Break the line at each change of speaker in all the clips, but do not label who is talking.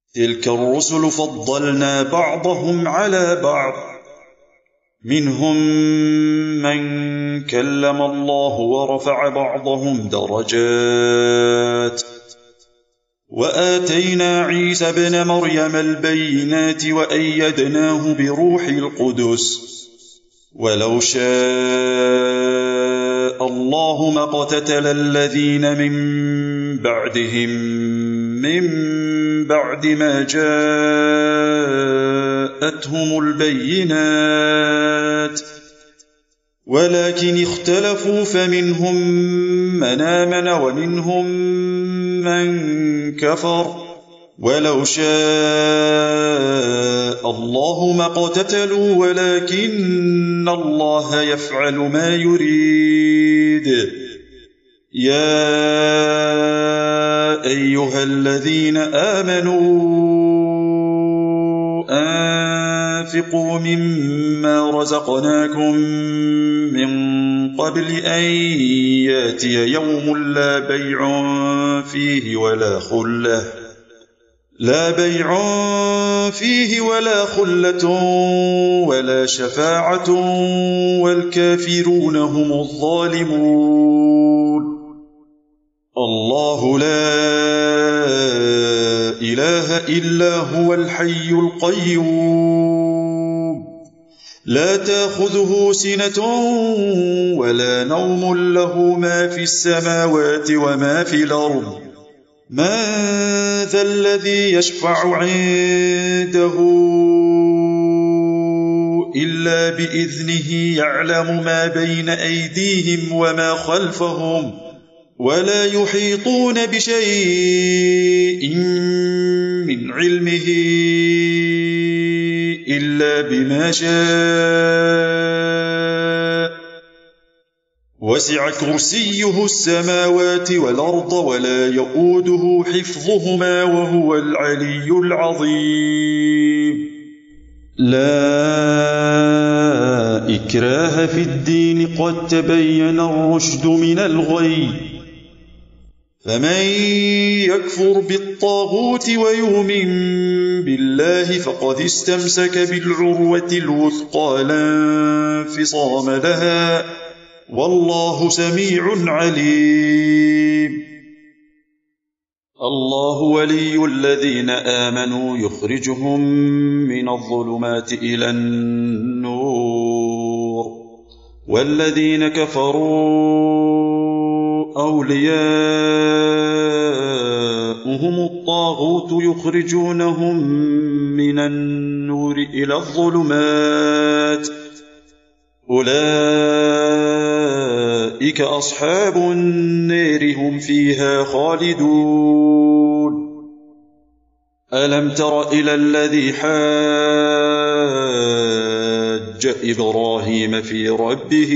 تلك الرسل فضلنا بعضهم على بعض، منهم من كلم الله ورفع بعضهم درجات، وآتينا عيسى ابن مريم البينات وأيدناه بروح القدس. ولو شاء الله ما اقتتل الذين من بعدهم من بعد ما جاءتهم البينات، ولكن اختلفوا فمنهم من آمن ومنهم من كفر. ولو شاء الله ما اقتتلوا ولكن الله يفعل ما يريد. يا أيها الذين آمنوا أنفقوا مما رزقناكم من قبل أن يأتي يوم لا بيع فيه ولا خلة ولا شفاعة والكافرون هم الظالمون. الله لا إله إلا هو الحي القيوم، لا تأخذه سنة ولا نوم، له ما في السماوات وما في الأرض. من ذا الذي يشفع عنده إلا بإذنه، يعلم ما بين أيديهم وما خلفهم، ولا يحيطون بشيء من علمه إلا بما شاء. وسع كرسيه السماوات والأرض ولا يؤوده حفظهما وهو العلي العظيم. لا إكراه في الدين، قد تبين الرشد من الغي، فمن يكفر بالطاغوت ويؤمن بالله فقد استمسك بالعروة الوثقى لا انفصام لها، والله سميع عليم. الله ولي الذين آمنوا يخرجهم من الظلمات إلى النور، والذين كفروا أولياؤهم الطاغوت يخرجونهم من النور إلى الظلمات، أولئك أصحاب النار هم فيها خالدون. ألم تر إلى الذي حاج إبراهيم في ربه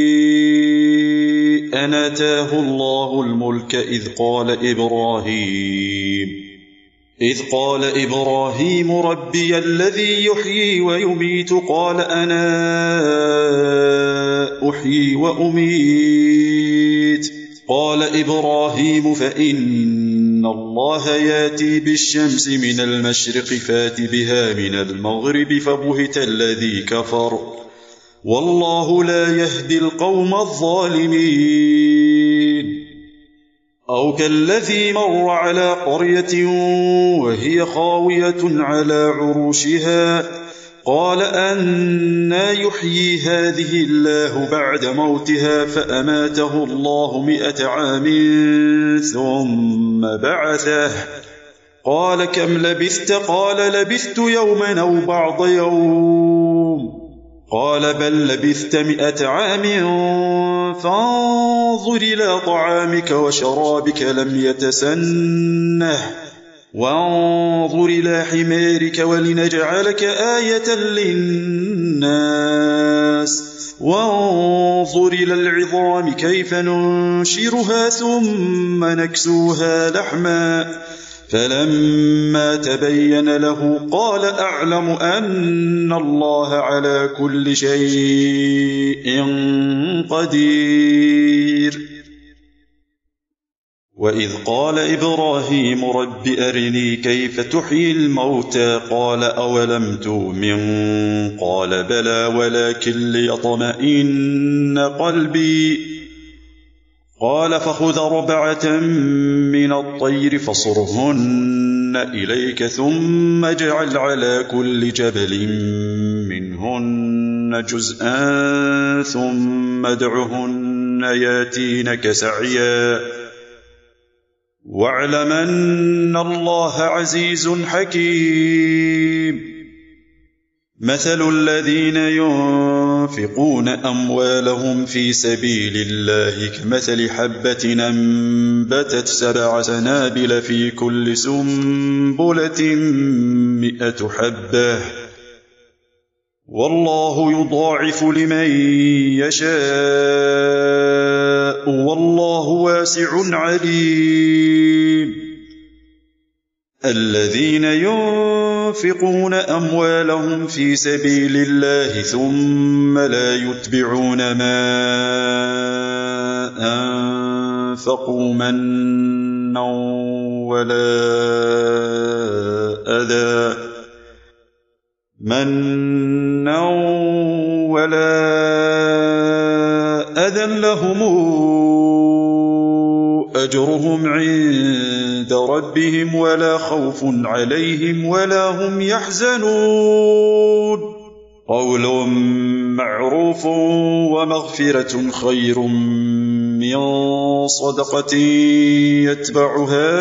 أن آتاه الله الملك إذ قال إبراهيم ربي الذي يحيي ويميت، قال أنا أحيي وأميت. قال إبراهيم فإن الله ياتي بالشمس من المشرق فات بها من المغرب، فبهت الذي كفر، والله لا يهدي القوم الظالمين. أو كالذي مر على قرية وهي خاوية على عروشها، قال أنى يحيي هذه الله بعد موتها، فأماته الله 100 عام ثم بعثه، قال كم لبثت؟ قال لبثت يوما أو بعض يوم، قال بل لبثت 100 عام، فانظر إلى طعامك وشرابك لم يتسنه، وانظر إلى حمارك ولنجعلك آية للناس، وانظر إلى العظام كيف ننشرها ثم نكسوها لحما، فلما تبين له قال أعلم أن الله على كل شيء قدير. وإذ قال إبراهيم رب أرني كيف تحيي الموتى قال أولم تؤمن قال بلى ولكن ليطمئن قلبي قال فخذ 4 من الطير فصرهن إليك ثم اجعل على كل جبل منهن جزءا ثم ادعهن ياتينك سعيا واعلم أن الله عزيز حكيم مثل الذين ينفقون أموالهم في سبيل الله كمثل حبة أنبتت 7 سنابل في كل سنبلة 100 حبة والله يضاعف لمن يشاء والله واسع عليم الذين ينفقون أموالهم في سبيل الله ثم لا يتبعون ما أنفقوا منا ولا أذى لهم أجرهم عند ربهم ولا خوف عليهم ولا هم يحزنون قول معروف ومغفرة خير من صدقة يتبعها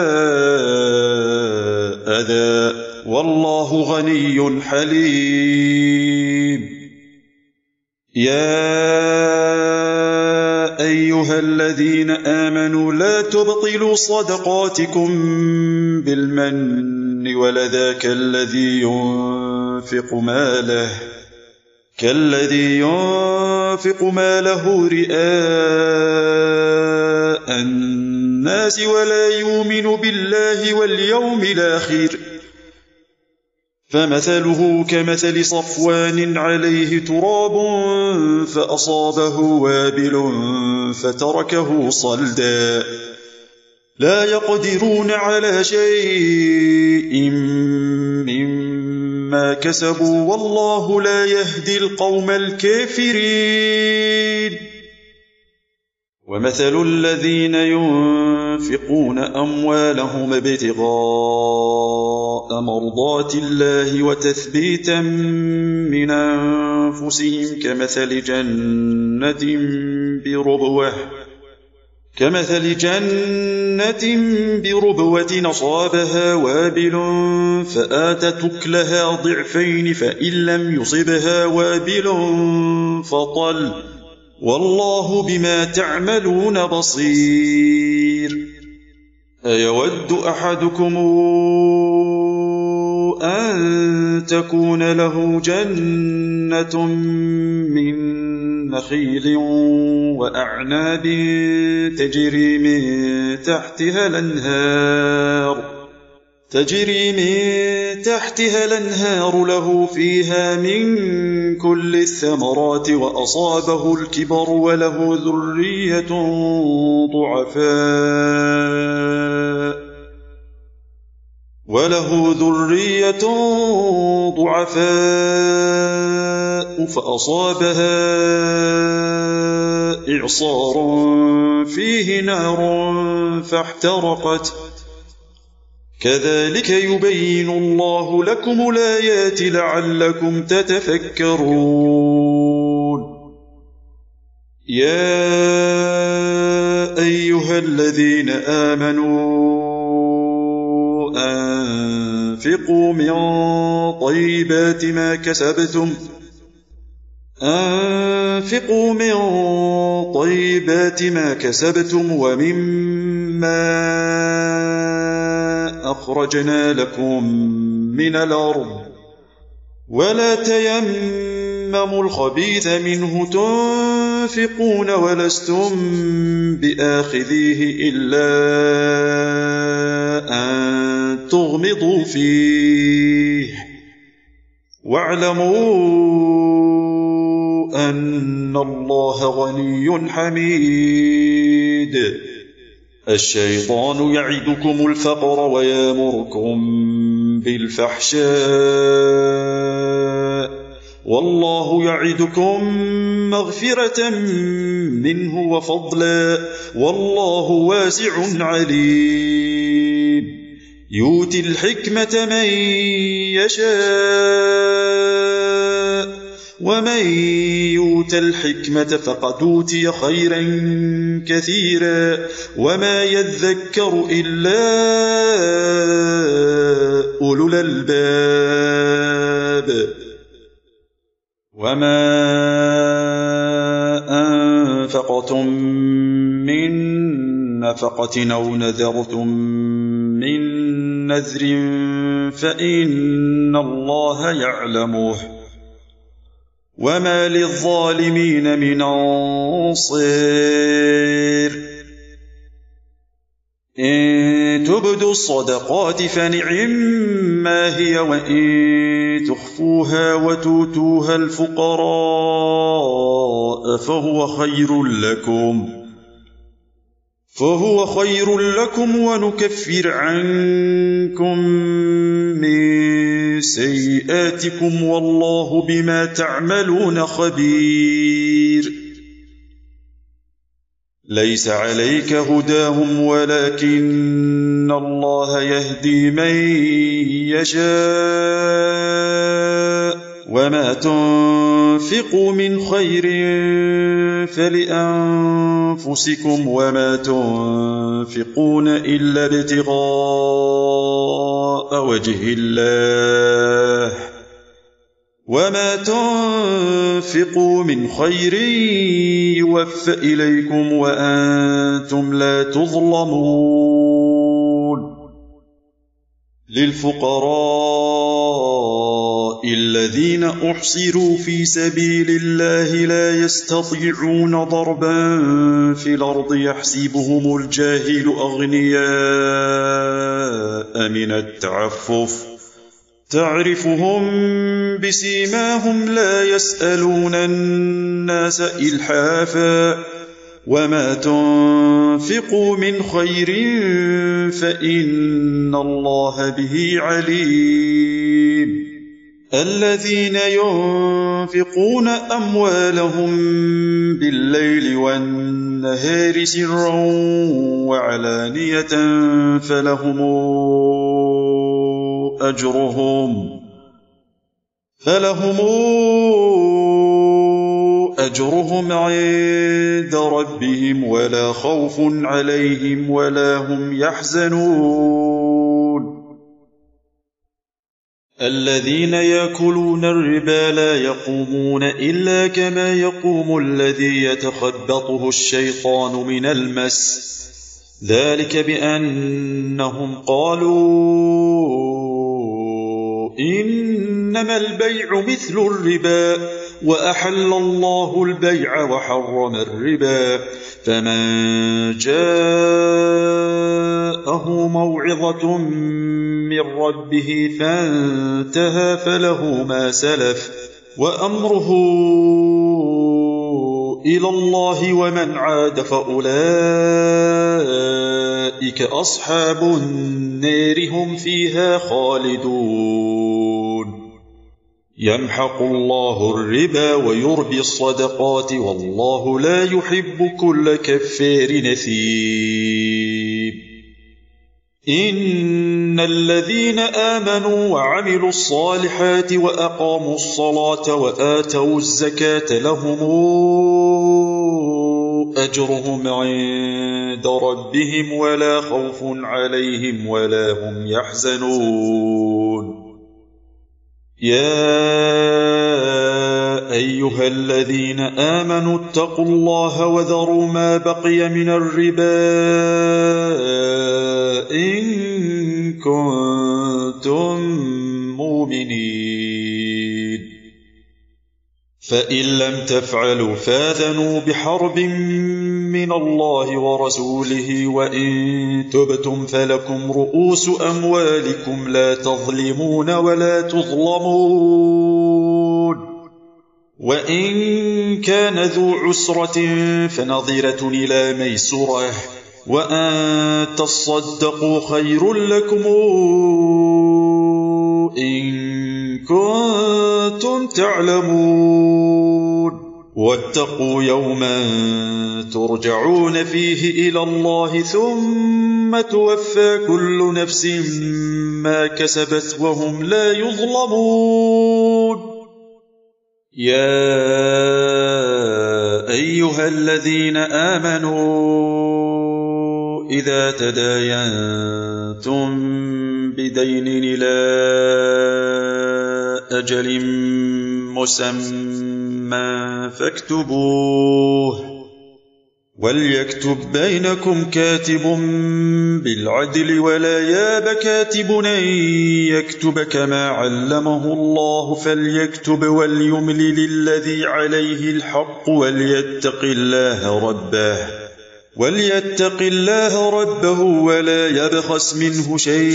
أذى والله غني حليم يا أيها الذين آمنوا لا تبطلوا صدقاتكم بالمن والأذى كالذي ينفق ماله رئاء الناس ولا يؤمن بالله واليوم الآخر فمثله كمثل صفوان عليه تراب فأصابه وابل فتركه صلدا لا يقدرون على شيء مما كسبوا والله لا يهدي القوم الكافرين ومثل الذين ينفقون أموالهم ابتغاء مرضات الله وتثبيتا من أنفسهم كمثل جنة بربوة أصابها وابل فآتت أكلها ضعفين فإن لم يصبها وابل فطل والله بما تعملون بصير أيود أحدكم أن تكون له جنة من نخيل وأعناب تجري من تحتها الأنهار له فيها من كل الثمرات وأصابه الكبر وله ذرية ضعفاء فأصابها إعصار فيه نار فاحترقت كذلك يبين الله لكم الآيات لعلكم تتفكرون يا أيها الذين آمنوا أنفقوا من طيبات ما كسبتم ومما أخرجنا لكم من الأرض ولا تيمموا الخبيث منه تنفقون ولستم بآخذيه إلا أن تغمضوا فيه واعلموا أن الله غني حميد الشيطان يعدكم الفقر ويأمركم بالفحشاء والله يعدكم مغفرة منه وفضلا والله واسع عليم يؤتي الحكمة من يشاء ومن يؤت الحكمة فقد أوتي خيرا كثيرا وما يذكر إلا أولو الألباب وما أنفقتم من نفقة أو نذرتم من نذر فإن الله يعلمه وما للظالمين من أنصير إن تبدوا الصدقات فنعما هي وإن تخفوها وتؤتوها الفقراء فهو خير لكم ونكفر عنكم من سيئاتكم والله بما تعملون خبير ليس عليك هداهم ولكن الله يهدي من يشاء وما تنفقوا من خير فلأنفسكم وما تنفقون إلا ابتغاء وجه الله وما تنفقوا من خير يوفى إليكم وأنتم لا تظلمون للفقراء الذين أحصروا في سبيل الله لا يستطيعون ضربا في الأرض يحسبهم الجاهل أغنياء من التعفف تعرفهم بسيماهم لا يسألون الناس إلحافا وما تنفقوا من خير فإن الله به عليم الذين ينفقون أموالهم بالليل والنهار سرا وعلانية فلهم أجرهم عند ربهم ولا خوف عليهم ولا هم يحزنون الذين يأكلون الربا لا يقومون إلا كما يقوم الذي يتخبطه الشيطان من المس ذلك بأنهم قالوا إنما البيع مثل الربا وأحل الله البيع وحرم الربا فمن جاءه موعظة من ربه فانتهى فله ما سلف وأمره إلى الله ومن عاد فأولئك أصحاب النار هم فيها خالدون يمحق الله الربا ويربي الصدقات والله لا يحب كل كفار نثيب إن الذين آمنوا وعملوا الصالحات وأقاموا الصلاة وآتوا الزكاة لهم أجرهم عند ربهم ولا خوف عليهم ولا هم يحزنون يا أيها الذين آمنوا اتقوا الله وذروا ما بقي من الربا إن كنتم مؤمنين فإن لم تفعلوا فاذنوا بحرب من الله ورسوله وإن تبتم فلكم رؤوس أموالكم لا تظلمون ولا تظلمون وإن كان ذو عسرة فنظرة إلى ميسرة وأن تصدقوا خير لكم إن كنتم تعلمون واتقوا يوما ترجعون فيه إلى الله ثم توفى كل نفس ما كسبت وهم لا يظلمون يا أيها الذين آمنوا إذا تداينتم بدين إلى أجل مسمى فاكتبوه وليكتب بينكم كاتب بالعدل ولا ياب كاتب أن يكتب كما علمه الله فليكتب وليملل الذي عليه الحق وليتق الله ربه ولا يبخس منه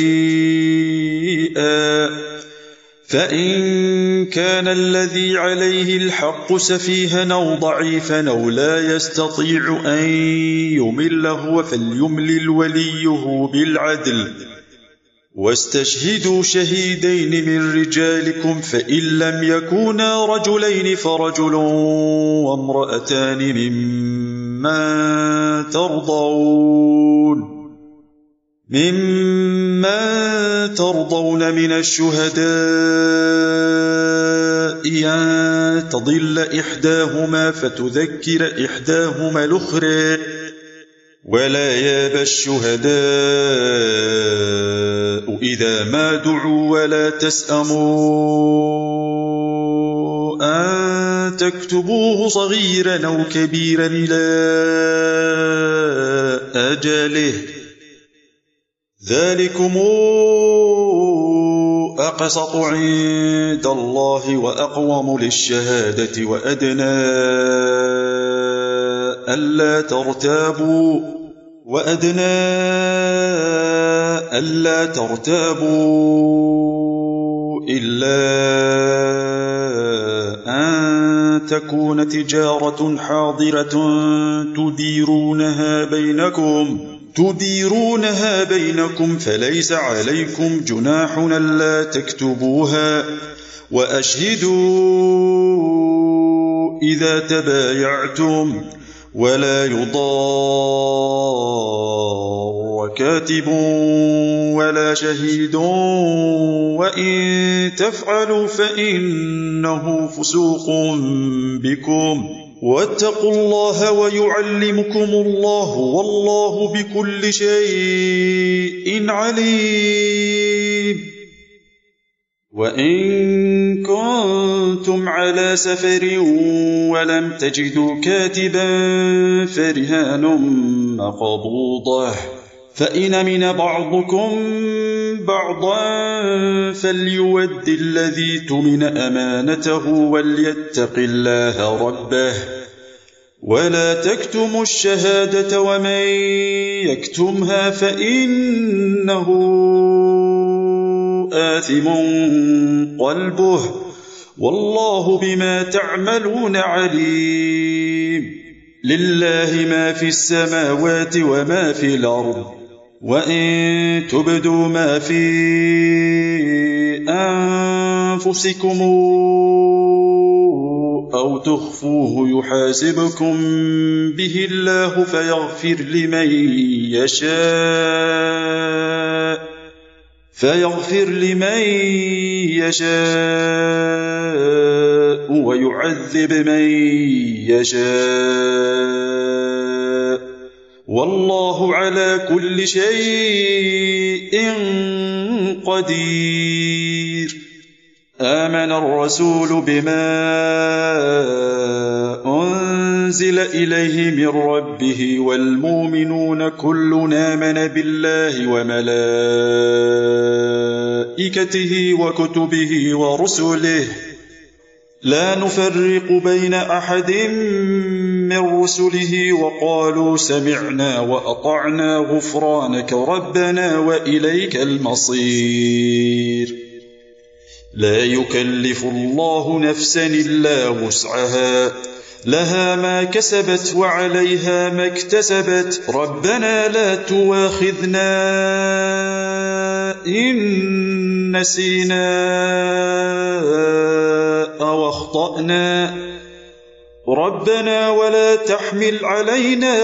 شيئا فإن كان الذي عليه الحق سفيها أو ضعيفا أو لا يستطيع أن يمل هو فليملل وليه بالعدل واستشهدوا شهيدين من رجالكم فإن لم يكونا رجلين فرجل وامرأتان ممن ترضون من الشهداء أن تضل إحداهما فتذكر إحداهما الأخرى ولا ياب الشهداء إذا ما دعوا ولا تسأموا أن تكتبوه صغيرا أو كبيرا إلى أجله ذلكم أقسط عند الله وأقوم للشهادة وأدنى ألا ترتابوا إلا أن تكون تجارة حاضرة تديرونها بينكم فليس عليكم جناح ألا تكتبوها وأشهدوا إذا تبايعتم ولا يضار كاتب ولا شهيد وإن تفعلوا فإنه فسوق بكم واتقوا الله ويعلمكم الله والله بكل شيء عليم وإن كنتم على سفر ولم تجدوا كاتبا فرهان مقبوضة فإن أمن بعضكم بعضا فليؤد الذي اؤتمن أمانته وليتق الله ربه ولا تكتموا الشهادة ومن يكتمها فإنه آثم قلبه والله بما تعملون عليم لله ما في السماوات وما في الأرض وإن تبدوا ما في أنفسكم أو تخفوه يحاسبكم به الله فيغفر لمن يشاء ويعذب من يشاء والله على كل شيء قدير آمن الرسول بما أنزل إليه من ربه والمؤمنون كل آمن بالله وملائكته وكتبه ورسله لا نفرق بين أحد من رسله وقالوا سمعنا وأطعنا غفرانك ربنا وإليك المصير لا يكلف الله نفسا إلا وسعها لها ما كسبت وعليها ما اكتسبت ربنا لا تواخذنا إن نسينا أو أخطأنا ربنا ولا تحمل علينا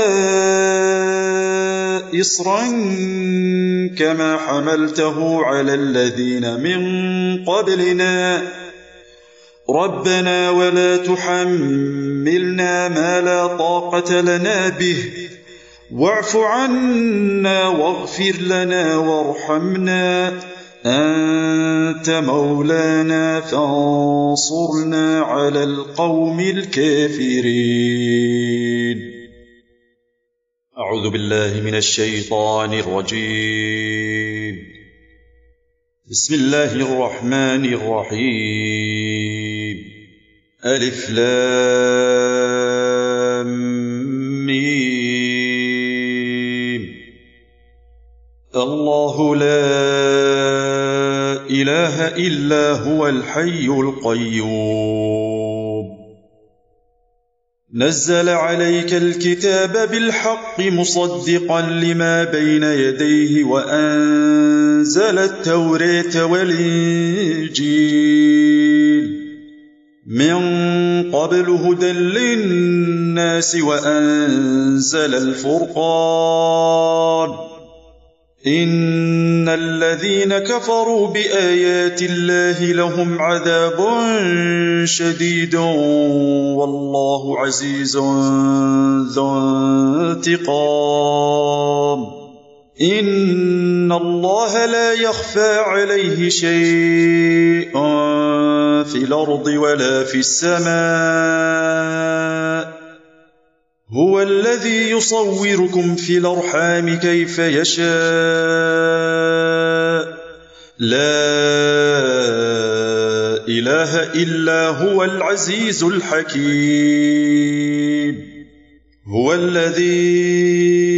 إصرا كما حملته على الذين من قبلنا ربنا ولا تحملنا ما لا طاقة لنا به واعف عنا واغفر لنا وارحمنا أنت مولانا فانصرنا على القوم الكافرين. أعوذ بالله من الشيطان الرجيم. بسم الله الرحمن الرحيم. ألف لام ميم. الله لا إله إلا هو الحي القيوم نزل عليك الكتاب بالحق مصدقا لما بين يديه وأنزل التوراة والإنجيل من قبل هدى للناس وأنزل الفرقان إن الذين كفروا بآيات الله لهم عذاب شديد والله عزيز ذو انتقام. إن الله لا يخفى عليه شيء في الأرض ولا في السماء هو الذي يصوركم في الأرحام كيف يشاء لا إله إلا هو العزيز الحكيم. هو الذي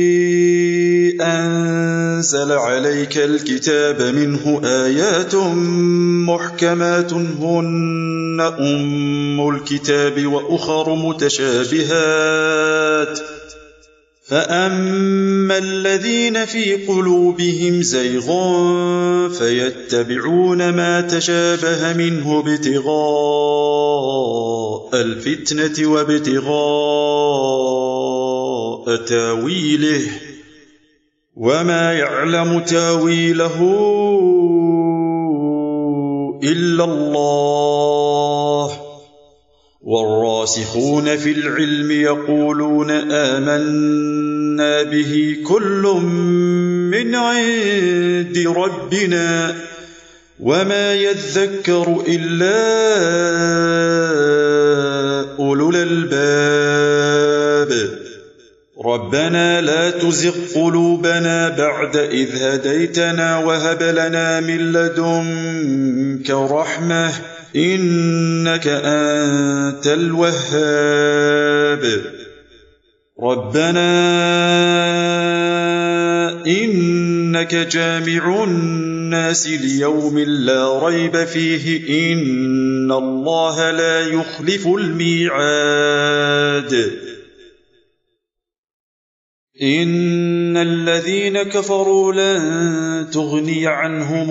أنزل عليك الكتاب منه آيات محكمات هن أم الكتاب وأخر متشابهات فأما الذين في قلوبهم زيغ فيتبعون ما تشابه منه ابتغاء الفتنة وابتغاء تاويله وما يعلم تاويله إلا الله والراسخون في العلم يقولون آمنا به كل من عند ربنا وما يذكر إلا أولو الألباب. ربنا لا تزغ قلوبنا بعد إذ هديتنا وهب لنا من لدنك رحمة إنك أنت الوهاب. ربنا إنك جامع الناس ليوم لا ريب فيه إن الله لا يخلف الميعاد. إن الذين كفروا لن تغني عنهم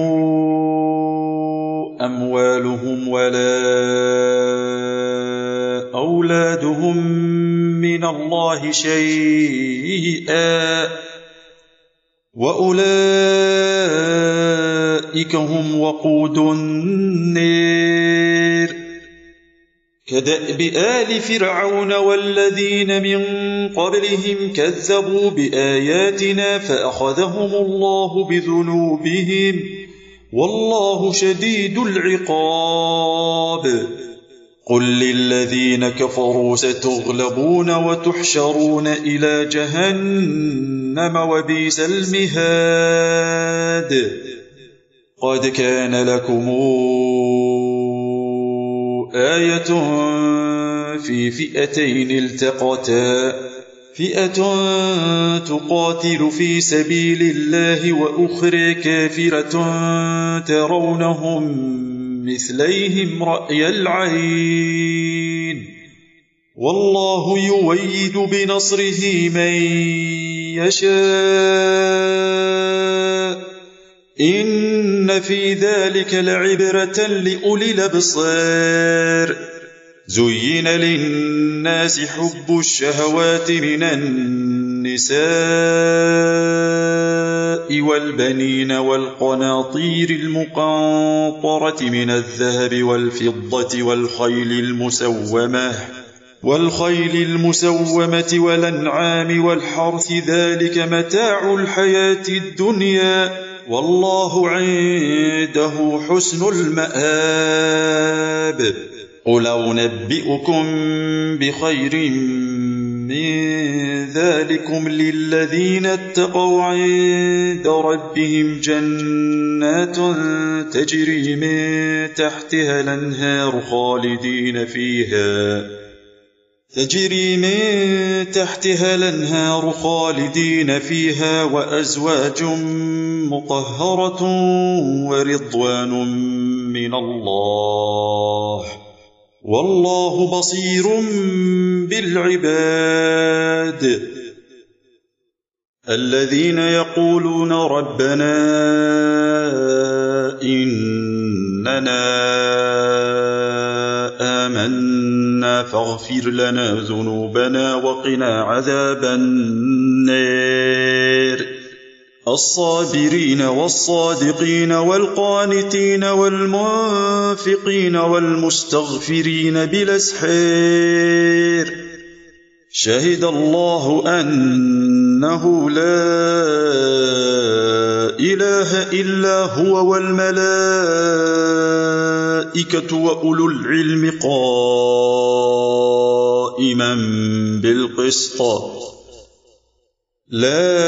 أموالهم ولا أولادهم من الله شيئا وأولئك هم وقود النار كدأب آل فرعون والذين من قبلهم كذبوا بآياتنا فأخذهم الله بذنوبهم والله شديد العقاب. قل للذين كفروا ستغلبون وتحشرون إلى جهنم وبئس المهاد. قد كان لكم آية في فئتين التقتا فئة تقاتل في سبيل الله وأخرى كافرة ترونهم مثليهم رأي العين والله يؤيد بنصره من يشاء إن في ذلك لعبرة لأولي الأبصار زين للناس حب الشهوات من النساء والبنين والقناطير المقنطرة من الذهب والفضة والخيل المسومة والأنعام والحرث ذلك متاع الحياة الدنيا والله عنده حسن المآب قل أنبئكم بخير من ذلكم للذين اتقوا عند ربهم جنات تجري من تحتها الأنهار خالدين فيها وأزواج مطهرة ورضوان من الله والله بصير بالعباد الذين يقولون ربنا إننا آمنا فاغفر لنا ذنوبنا وقنا عذاب النار الصابرين والصادقين والقانتين والمنفقين والمستغفرين بالأسحار شهد الله أنه لا إله إلا هو والملائكة وأولو العلم قائما بالقسط لا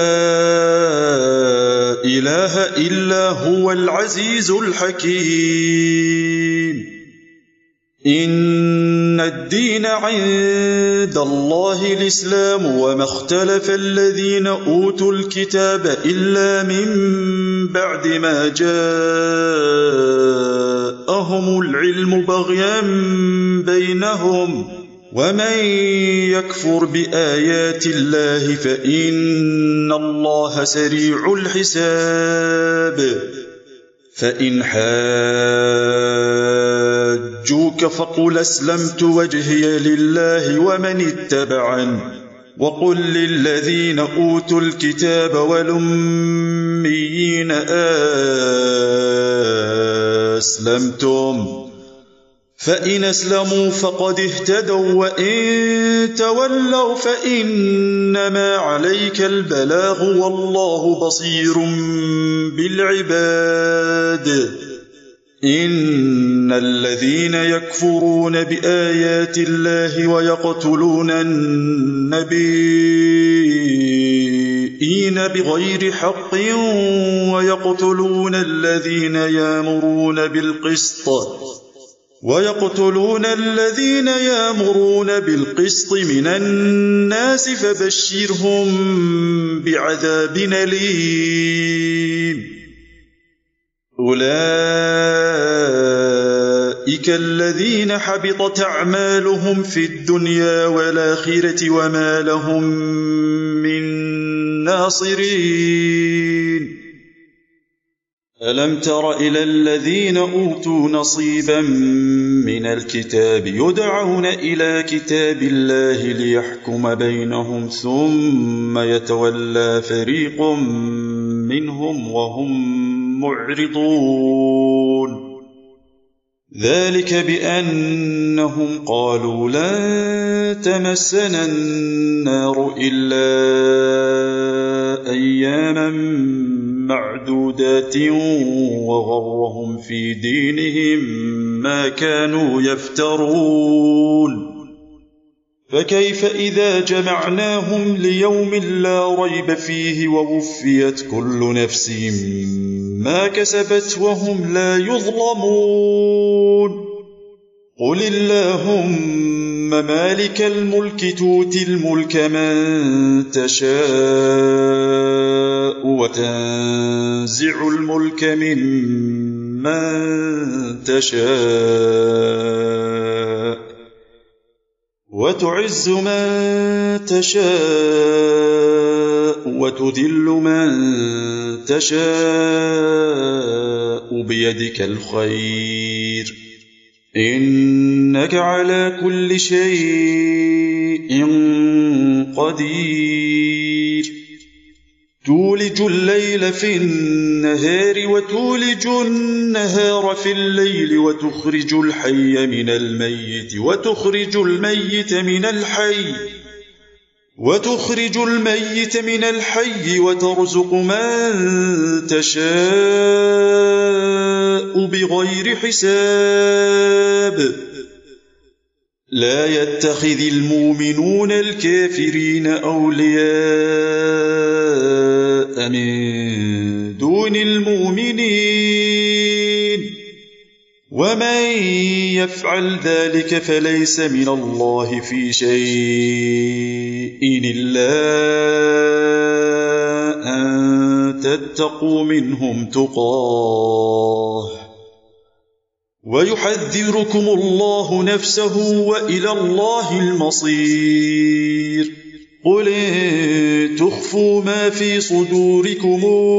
إله إلا هو العزيز الحكيم إن الدين عند الله الإسلام وما اختلف الذين أوتوا الكتاب إلا من بعد ما جاءهم العلم بغيا بينهم ومن يكفر بآيات الله فإن الله سريع الحساب فإن حاجوك فقل أسلمت وجهي لله ومن اتبعني وقل للذين أوتوا الكتاب والأميين أسلمتم فإن أسلموا فقد اهتدوا وإن تولوا فإنما عليك البلاغ والله بصير بالعباد إن الذين يكفرون بآيات الله ويقتلون النبيين بغير حق ويقتلون الذين يأمرون بالقسط من الناس فبشرهم بعذاب أليم أولئك الذين حبطت أعمالهم في الدنيا والآخرة وما لهم من ناصرين ألم تر إلى الذين أوتوا نصيبا من الكتاب يدعون إلى كتاب الله ليحكم بينهم ثم يتولى فريق منهم وهم معرضون ذلك بأنهم قالوا لن تمسنا النار إلا أياما معدودات وغرهم في دينهم ما كانوا يفترون فكيف إذا جمعناهم ليوم لا ريب فيه ووفيت كل نفس ما كسبت وهم لا يظلمون قل اللهم مالك الملك تؤتي الملك من تشاء وتنزع الملك ممن تشاء وتعز من تشاء وتذل من تشاء بيدك الخير إنك على كل شيء قدير تولج الليل في النهار وتولج النهار في الليل وتخرج الحي من الميت وتخرج الميت من الحي وترزق من تشاء بغير حساب لا يتخذ المؤمنون الكافرين أولياء من دون المؤمنين ومن يفعل ذلك فليس من الله في شيء إلا أن تتقوا منهم تقاه ويحذركم الله نفسه وإلى الله المصير قل إن تخفوا ما في صدوركم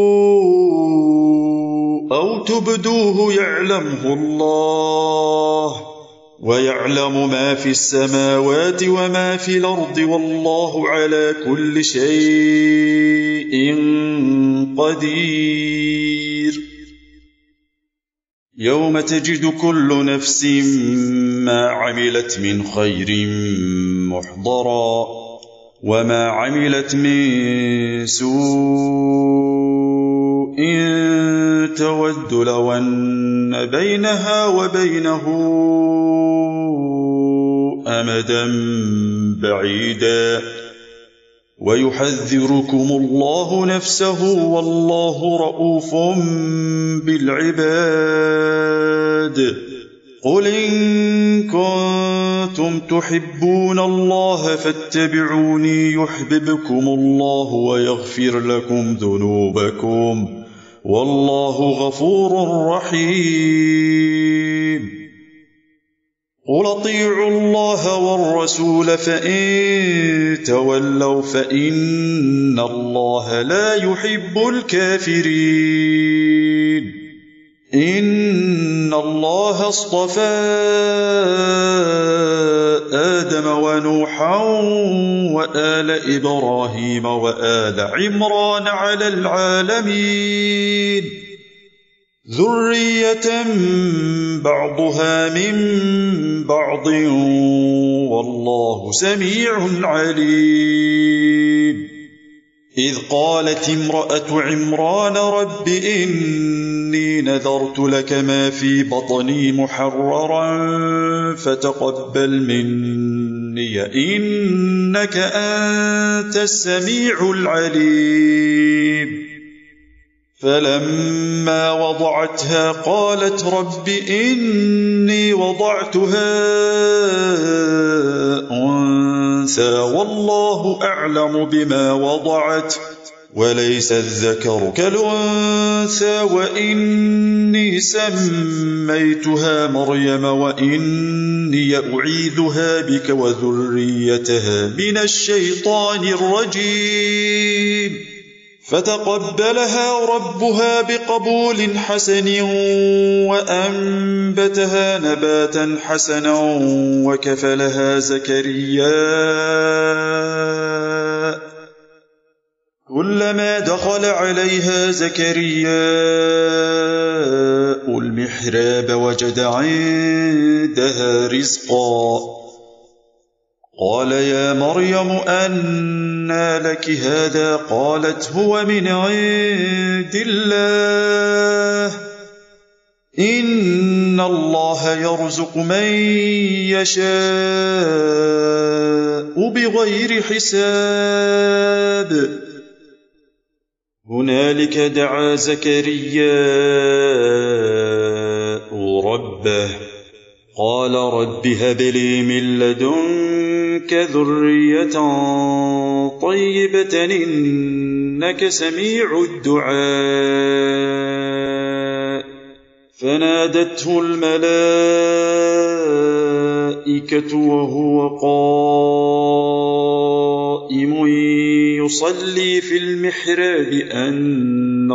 أو تبدوه يعلمه الله ويعلم ما في السماوات وما في الأرض والله على كل شيء قدير يوم تجد كل نفس ما عملت من خير محضرا وما عملت من سوء تود لو أن بينها وبينه أمدا بعيدا ويحذركم الله نفسه والله رؤوف بالعباد قل إن كنتم تحبون الله فاتبعوني يحببكم الله ويغفر لكم ذنوبكم والله غفور رحيم قل اطيعوا الله والرسول فإن تولوا فإن الله لا يحب الكافرين إن الله اصطفى آدم ونوحا وآل إبراهيم وآل عمران على العالمين ذرية بعضها من بعض والله سميع عليم إذ قالت امرأة عمران رب إني نذرت لك ما في بطني محررا فتقبل مني إنك أنت السميع العليم فلما وضعتها قالت رب إني وضعتها أنثى والله أعلم بما وضعت وليس الذكر كالأنثى وإني سميتها مريم وإني أعيذها بك وذريتها من الشيطان الرجيم فتقبلها ربها بقبول حسن وأنبتها نباتا حسنا وكفلها زكريا كلما دخل عليها زكرياء المحراب وجد عندها رزقا قال يا مريم أنى لك هذا قالت هو من عند الله إن الله يرزق من يشاء بغير حساب هنالك دعا زكرياء ربه قال رب هب لي من لدنك ذرية طيبة إنك سميع الدعاء فنادته الملائكة الملائكة وهو قائم يصلي في المحراب أن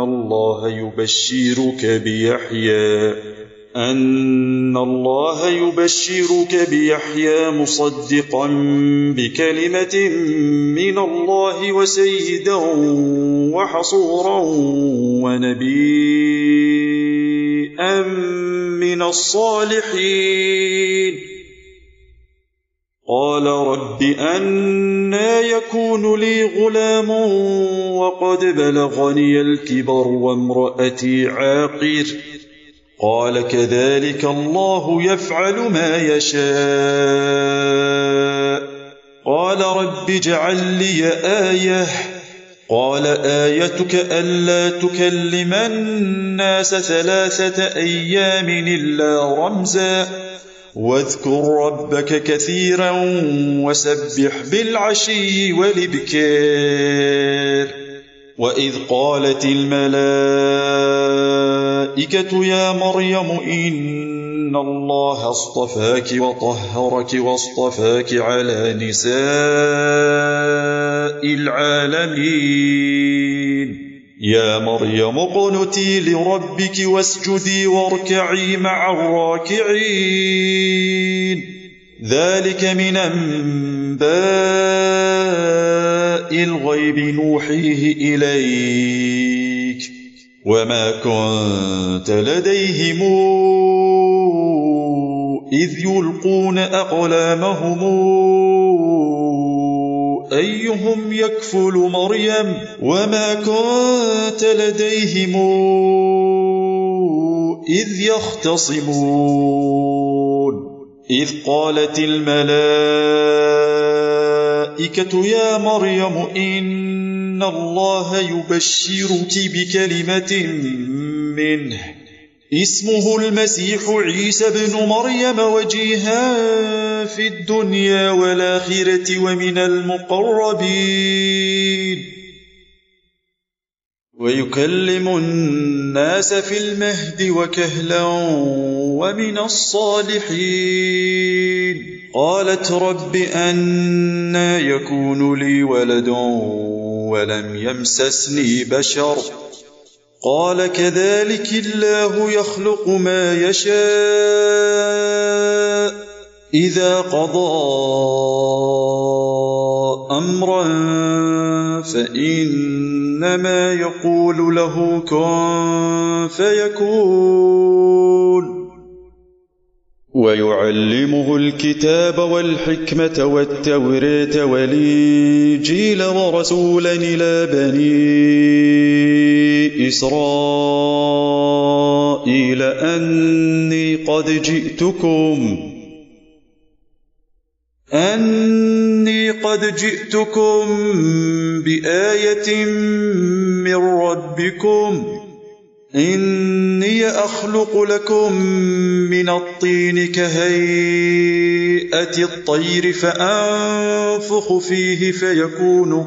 الله يبشرك بيحيى مصدقا بكلمة من الله وسيدا وحصورا ونبيا من الصالحين. قال رب أنى يكون لي غلام وقد بلغني الكبر وامرأتي عاقر؟ قال كذلك الله يفعل ما يشاء. قال رب اجعل لي آية. قال آيتك ألا تكلم الناس 3 أيام إلا رمزا واذكر ربك كثيرا وسبح بالعشي والإبكار. وإذ قالت الملائكة يا مريم إن الله اصطفاك وطهرك واصطفاك على نساء العالمين. يا مريم اقنتي لربك واسجدي واركعي مع الراكعين. ذلك من أنباء الغيب نوحيه إليك وما كنت لديهم إذ يلقون أقلامهم أيهم يكفل مريم وما كنت لديهم إذ يختصمون. إذ قالت الملائكة يا مريم إن الله يبشرك بكلمة منه اسمه المسيح عيسى بن مريم وجيها في الدنيا والآخرة ومن المقربين ويكلم الناس في المهد وكهلا ومن الصالحين. قالت رب أنى يكون لي ولد ولم يمسسني بشر؟ قال كذلك الله يخلق ما يشاء إذا قضى أمرا فإنما يقول له كن فيكون. ويعلمه الكتاب والحكمة والتوراة والإنجيل ورسولا إلى بني إسرائيل أني قد جئتكم بآية من ربكم إني أخلق لكم من الطين كهيئة الطير فأنفخ فيه فيكون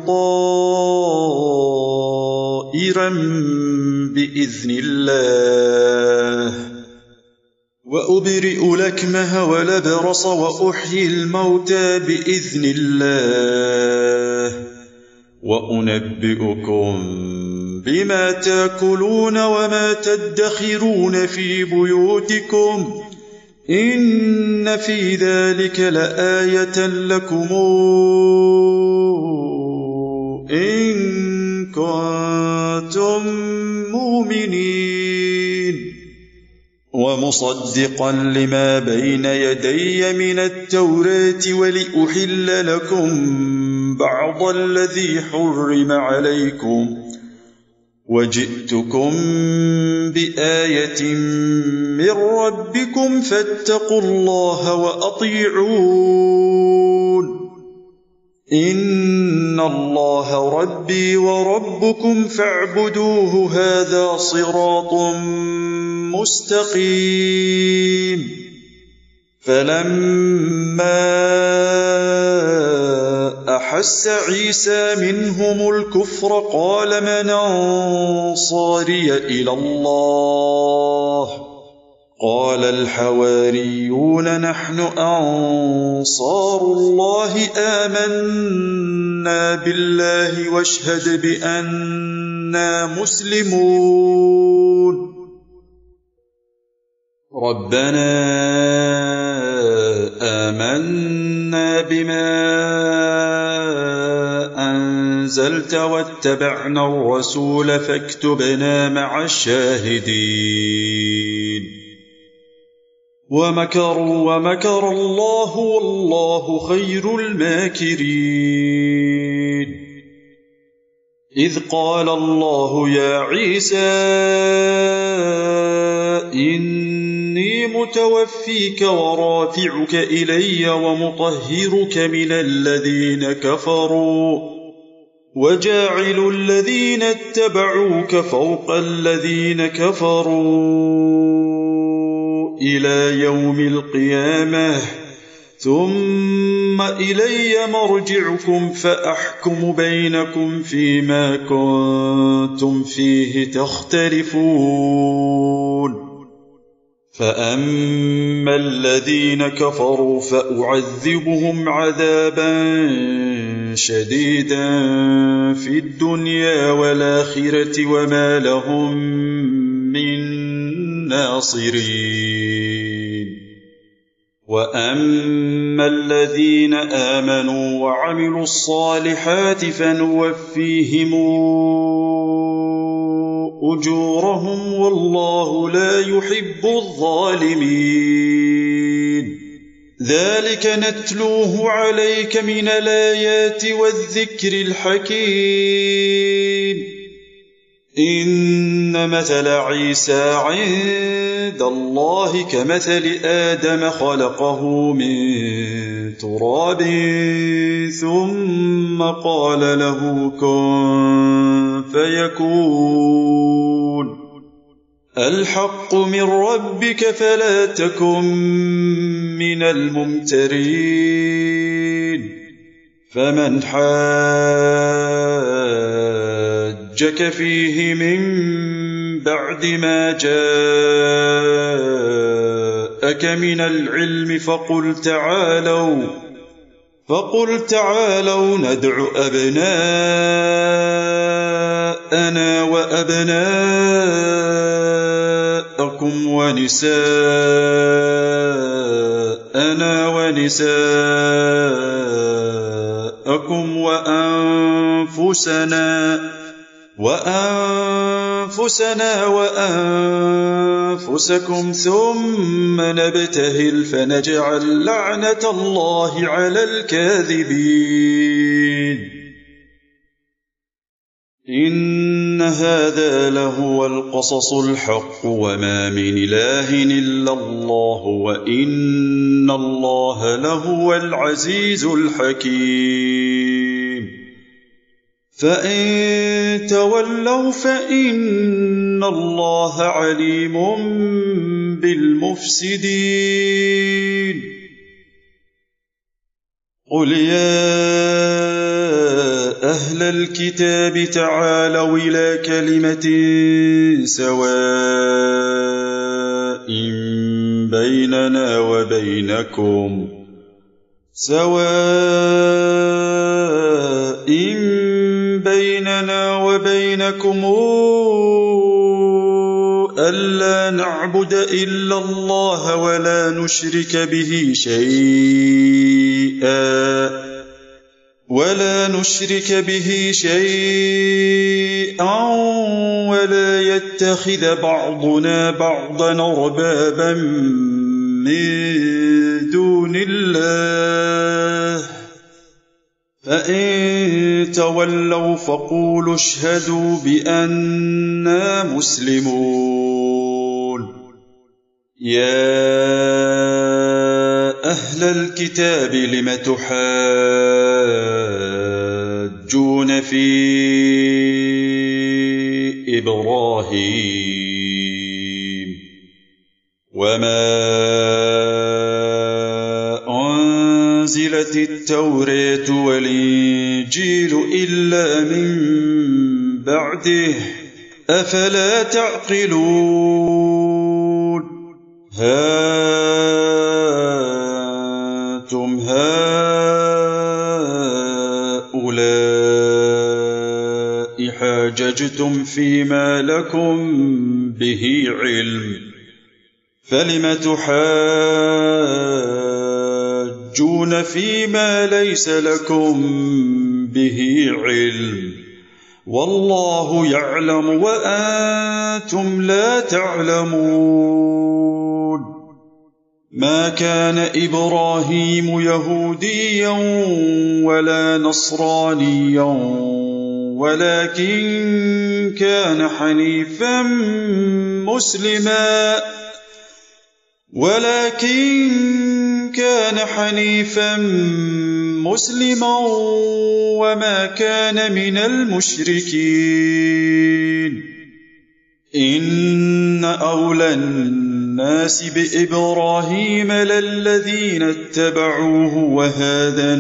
طائرا بإذن الله وأبرئ الأكمه والأبرص وأحيي الموتى بإذن الله وأنبئكم بما تأكلون وما تدخرون في بيوتكم إن في ذلك لآية لكم إن كنتم مؤمنين. ومصدقا لما بين يدي من التوراة ولأحل لكم بعض الذي حرم عليكم وجئتكم بآية من ربكم فاتقوا الله وأطيعون. إن الله ربي وربكم فاعبدوه هذا صراط مستقيم. فلما أحس عيسى منهم الكفر قال من أنصاري إلى الله قال الحواريون نحن أنصار الله آمنا بالله واشهد بأننا مسلمون ربنا آمنا بما أنزلت واتبعنا الرسول فاكتبنا مع الشاهدين ومكروا ومكر الله والله خير الماكرين إذ قال الله يا عيسى إني متوفيك ورافعك إلي ومطهرك من الذين كفروا وجاعل الذين اتبعوك فوق الذين كفروا إلى يوم القيامة ثم إلي مرجعكم فأحكم بينكم فيما كنتم فيه تختلفون فأما الذين كفروا فأعذبهم عذابا شديدا في الدنيا والآخرة وما لهم من ناصرين وأما الذين آمنوا وعملوا الصالحات فنوفيهم أجورهم والله لا يحب الظالمين ذلك نتلوه عليك من الآيات والذكر الحكيم إن مثل عيسى عند الله كمثل آدم خلقه من تراب ثم قال له كن فيكون الحق من ربك فلا تكن من الممترين فمن حاجك فيه من بعد ما جاءك من العلم فقل تعالوا ندع أبناءنا وأبناءكم ونساءنا ونساءكم وأنفسنا وأنفسكم ثم نبتهل فنجعل لعنة الله على الكاذبين إن هذا لهو القصص الحق وما من إله إلا الله وإن الله لهو العزيز الحكيم فإن تولوا فإن الله عليم بالمفسدين قل يا أهل الكتاب تعالوا إلى كلمة سواء بيننا وبينكم ألا نعبد إلا الله ولا نشرك به شيئا ولا يتخذ بعضنا بعضا أربابا من دون الله فإن تولوا فقولوا اشهدوا بأننا مسلمون يا أهل الكتاب لم تحاجون في إبراهيم وما أنزلت التوراة والإنجيل إلا من بعده أفلا تعقلون أنتم هؤلاء حاججتم فيما لكم به علم فلم تحاجون فيما ليس لكم به علم والله يعلم وأنتم لا تعلمون ما كان إبراهيم يهوديا ولا نصرانيا ولكن كان حنيفا مسلما وما كان من المشركين إن أولى الناس بإبراهيم للذين اتبعوه وهذا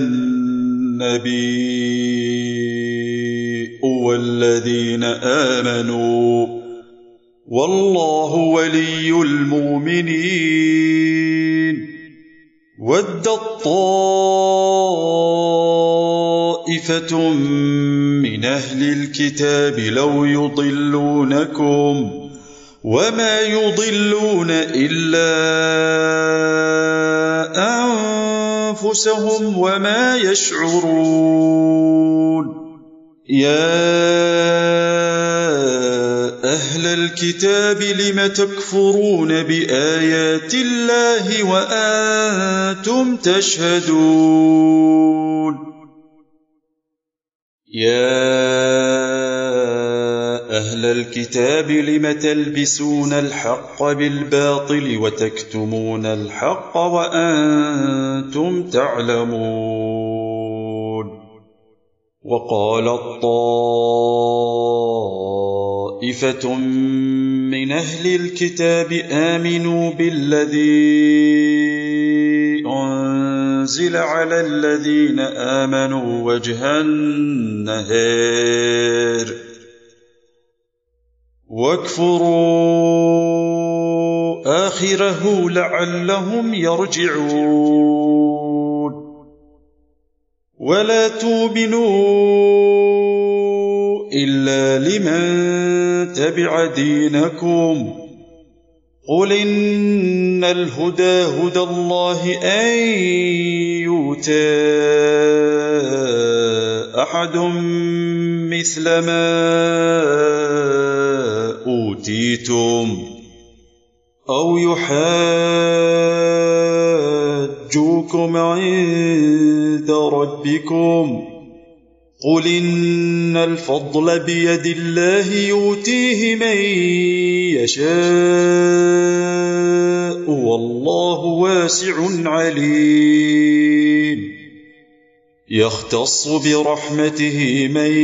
النبي والذين آمنوا والله ولي المؤمنين ودت طائفة من أهل الكتاب لو يضلونكم وما يضلون إلا أنفسهم وما يشعرون يا أهل الكتاب لم تكفرون بآيات الله وأنتم تشهدون يا أهل الكتاب لم تلبسون الحق بالباطل وتكتمون الحق وأنتم تعلمون وقالت طائفة من أهل الكتاب آمنوا بالذي أنزل على الذين آمنوا وجه النهار واكفروا آخره لعلهم يرجعون ولا تؤمنوا إلا لمن تبع دينكم قل إن الهدى هدى الله أن يؤتى أحد مثل ما أوتيتم أو يحاجوكم عند ربكم قل إن الفضل بيد الله يؤتيه من يشاء والله واسع عليم يختص برحمته من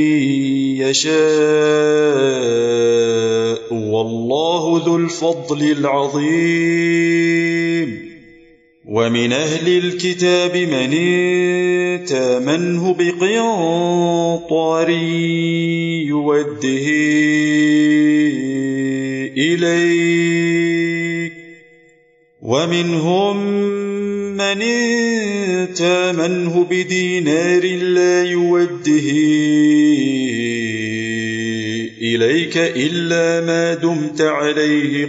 يشاء والله ذو الفضل العظيم ومن أهل الكتاب من تامنه بقنطار يوده إليك ومنهم من تامنه بدينار لا يوده إليك إلا ما دمت عليه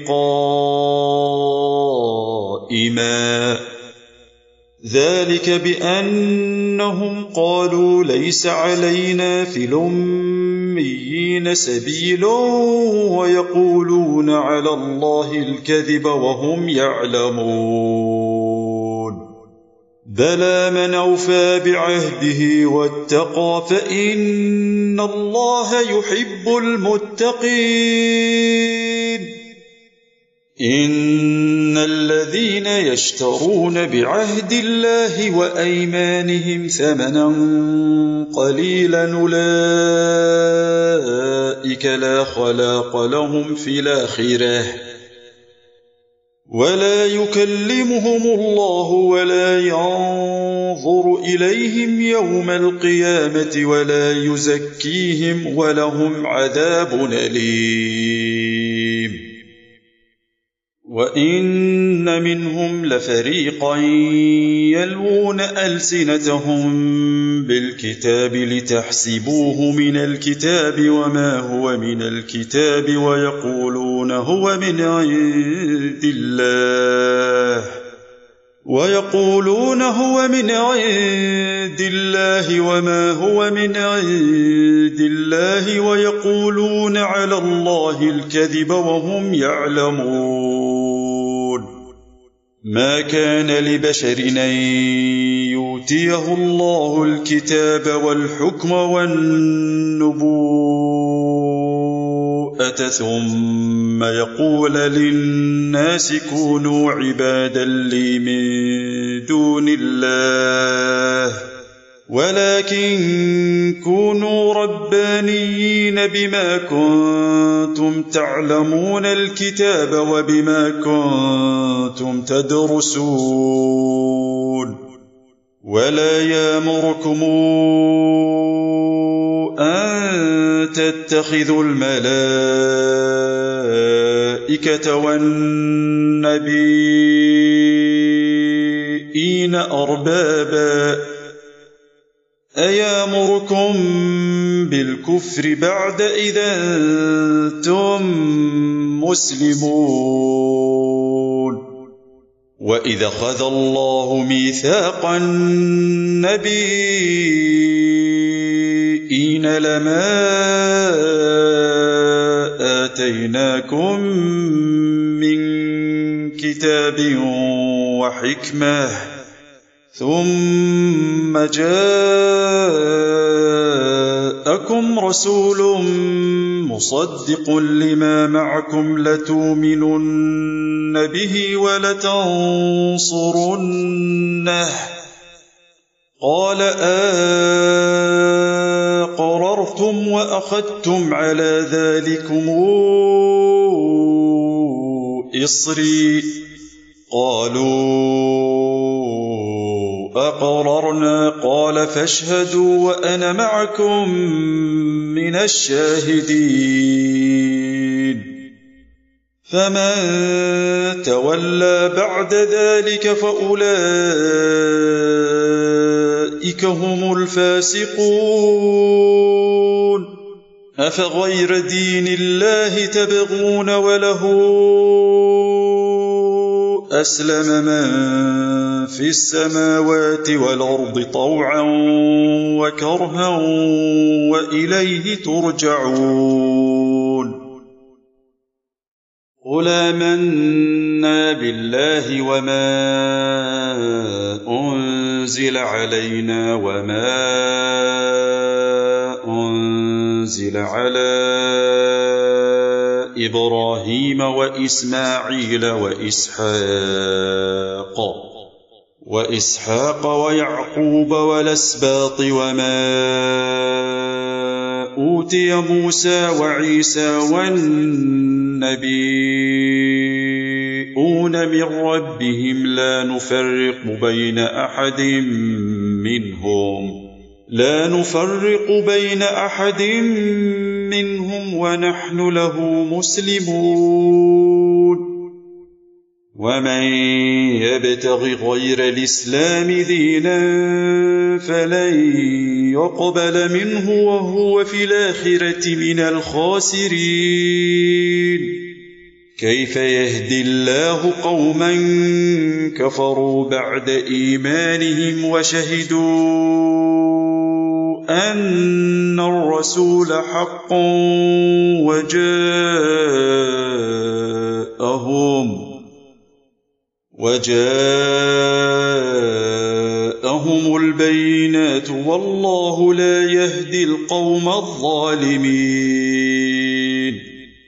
قائما ذلك بأنهم قالوا ليس علينا في الأميين سبيل ويقولون على الله الكذب وهم يعلمون بلى من أوفى بعهده واتقى فإن الله يحب المتقين إن الذين يشترون بعهد الله وأيمانهم ثمنا قليلا أولئك لا خلاق لهم في الآخرة ولا يكلمهم الله ولا ينظر إليهم يوم القيامة ولا يزكيهم ولهم عذاب أليم وإن منهم لفريقا يلوون ألسنتهم بالكتاب لتحسبوه من الكتاب وما هو من الكتاب ويقولون هو من عند الله وما هو من عند الله ويقولون على الله الكذب وهم يعلمون. ما كان لبشر أن يؤتيه الله الكتاب والحكم والنبوءة ثم يقول للناس كونوا عبادا لي من دون الله ولكن كونوا ربانيين بما كنتم تعلمون الكتاب وبما كنتم تدرسون. ولا يأمركم أن تتخذوا الملائكة والنبيين أربابا أيامركم بالكفر بعد إذا أنتم مسلمون. وإذا أخذ الله ميثاق النبيين لما آتيناكم من كتاب وحكمة ثم جاءكم رسول مصدق لما معكم لتؤمنن به ولتنصرنه قال أقررتم وأخذتم على ذلكم إصري قالوا أقررنا قال فاشهدوا وأنا معكم من الشاهدين. فمن تولى بعد ذلك فأولئك هم الفاسقون. أفغير دين الله تبغون وله أسلم من في السماوات والأرض طوعا وكرها وإليه ترجعون. قل آمنا بالله وما أنزل علينا وما أنزل على إبراهيم وإسماعيل وإسحاق ويعقوب والأسباط وما أوتي موسى وعيسى والنبيون من ربهم لا نفرق بين أحد منهم ونحن له مسلمون. ومن يبتغ غير الإسلام دينا فلن يقبل منه وهو في الآخرة من الخاسرين. كيف يهدي الله قوما كفروا بعد إيمانهم وشهدوا أن الرسول حق وجاءهم البينات والله لا يهدي القوم الظالمين.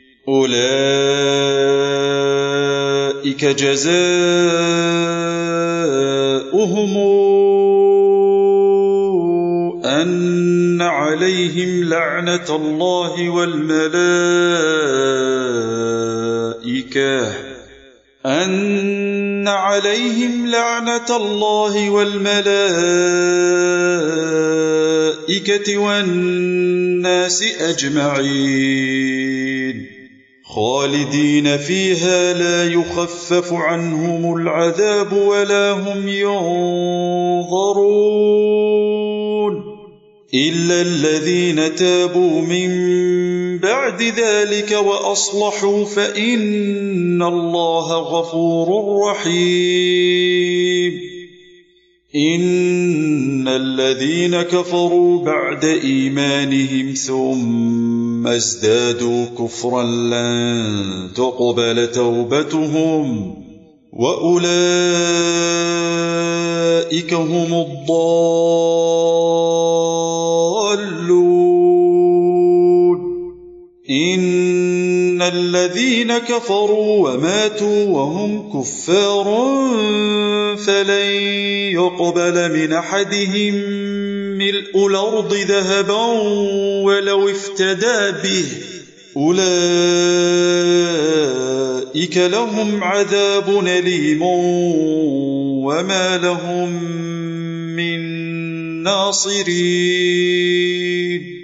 أولئك جزاؤهم أن عليهم لعنة الله والملائكة والناس أجمعين خالدين فيها لا يخفف عنهم العذاب ولا هم ينظرون إلا الذين تابوا من بعد ذلك وأصلحوا فإن الله غفور رحيم إن الذين كفروا بعد إيمانهم ثم ازدادوا كفرا لن تقبل توبتهم وأولئك هم الضالون إن الذين كفروا وماتوا وهم كفار فلن يقبل من أحدهم ملء الأرض ذهبا ولو افتدى به أولئك لهم عذاب أليم وما لهم من ناصرين